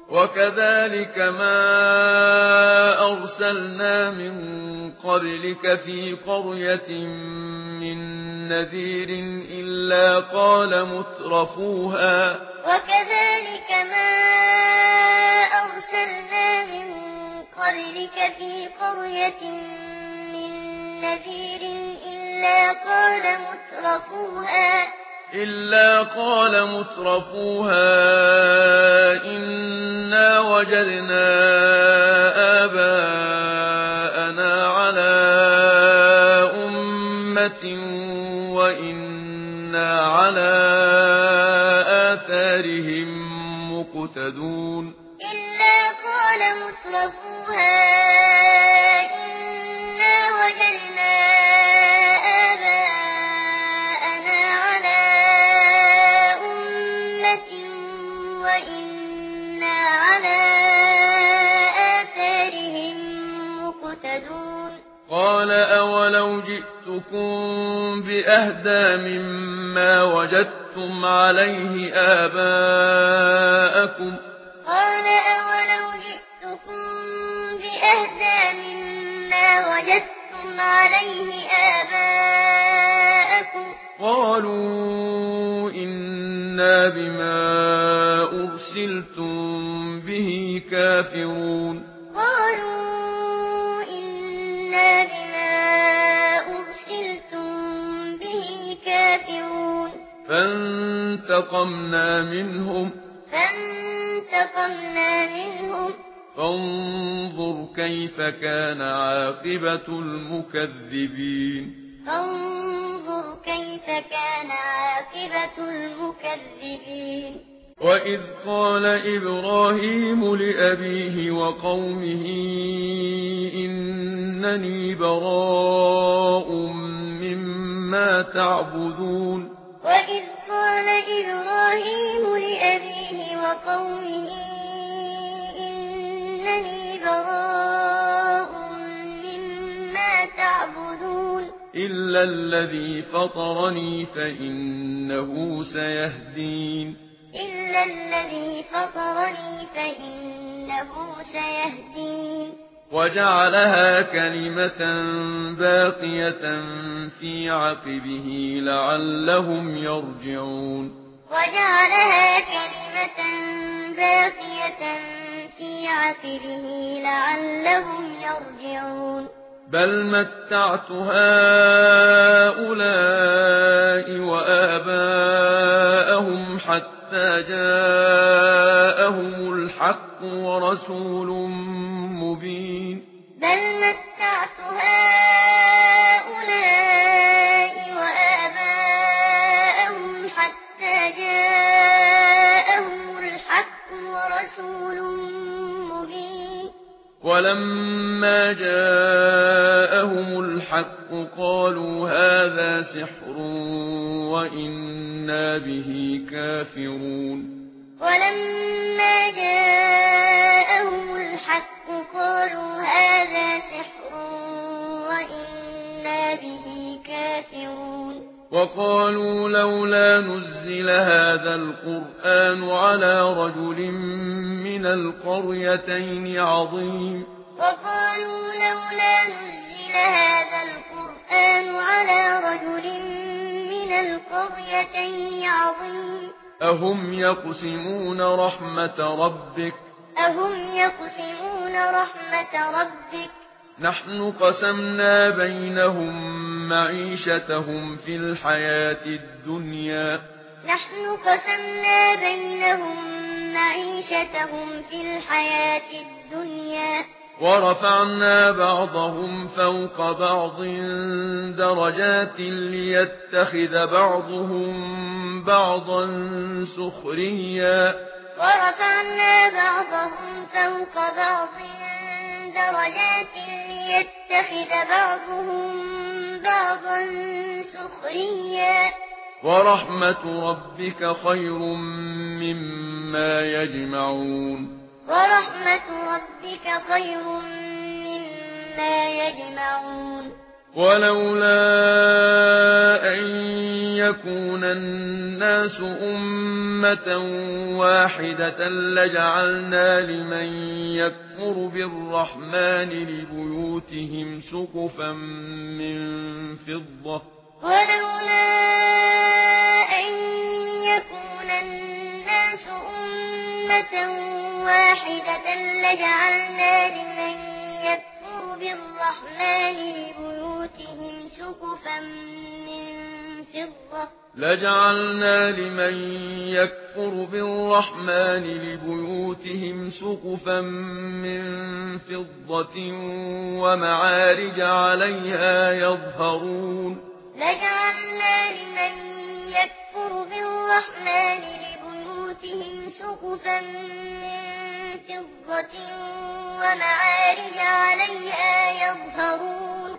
وكذلك ما أرسلنا من قبلك في قرية من نذير إلا قال مترفوها إنا وجدنا آباءنا على أمة وإنا على آثارهم مقتدون قال أولو جئتكم بأهدى مما وجدتم عليه آباءكم قالوا إنا بما أرسلتم به كافرون فانتقمنا منهم فانظر كيف كان عاقبة المكذبين وإذ قال إبراهيم لأبيه وقومه إنني براء مما تعبدون إلا الذي فطرني فإنه سيهدين وجعلها كلمة باقية في عقبه لعلهم يرجعون بل متعت هؤلاء وآباءهم حتى جاءهم الحق ورسول مبين ولما جاءهم الحق قالوا هذا سحر وإنا به كافرون وقالوا لولا نزل هذا القرآن على رجل من القريتين عظيم أهم يقسمون رحمة ربك نحن قسمنا بينهم معيشتهم في الحياة الدنيا ورفعنا بعضهم فوق بعض درجات ليتخذ بعضهم بعضا سخريا ورحمة ربك خير مما يجمعون ولولا أن يكون الناس أمة واحدة لجعلنا لمن يكفر بالرحمن لبيوتهم سقفا من فضة ولولا أن يكون الناس أمة واحدة لجعلنا لمن يكفر بالرحمن لبيوتهم سقفا من فضة ومعارج عليها يظهرون لجعلنا لمن يكفر بالرحمن لبيوتهم سقفا من فضة ومعارج عليها يظهرون